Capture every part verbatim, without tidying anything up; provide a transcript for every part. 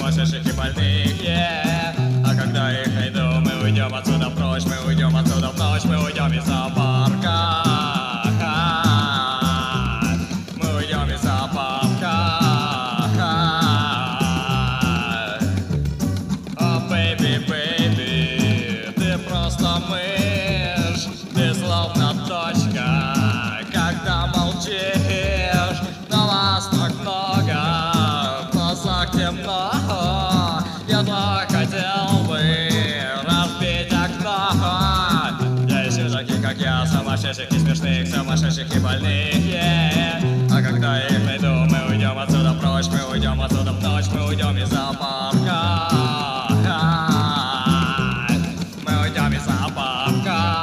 сумасшедших и больных, yeah. А когда их найду, мы уйдем отсюда прочь, мы уйдем отсюда в ночь, мы уйдем из зоопарка. Мы уйдем из зоопарка. О, бэйби, бэйби, ты просто мышь, ты словно точка, когда молчишь, но вас так много, в глазах темно. Я так хотел бы разбить окно. Я ищу таких, как я, сумасшедших и смешных, сумасшедших и больных, yeah. А когда их найду, мы уйдем отсюда прочь, мы уйдем отсюда в ночь, мы уйдем из зоопарка. Мы уйдем из зоопарка.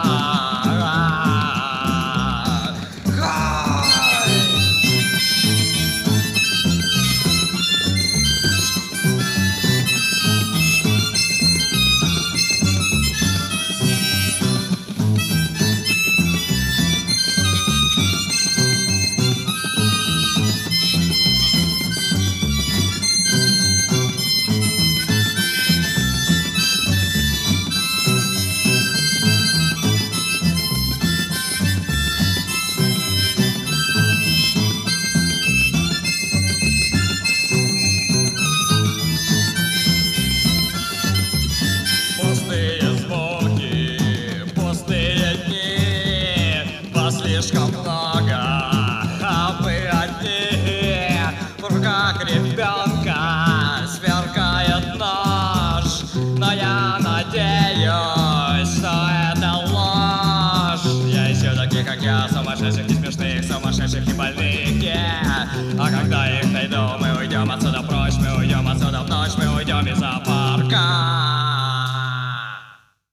Слишком много, а вы одни. В руках ребенка сверкает нож, но я надеюсь, что это ложь. Я ищу таких, как я, сумасшедших и смешных, сумасшедших и больных, yeah. А когда их найду,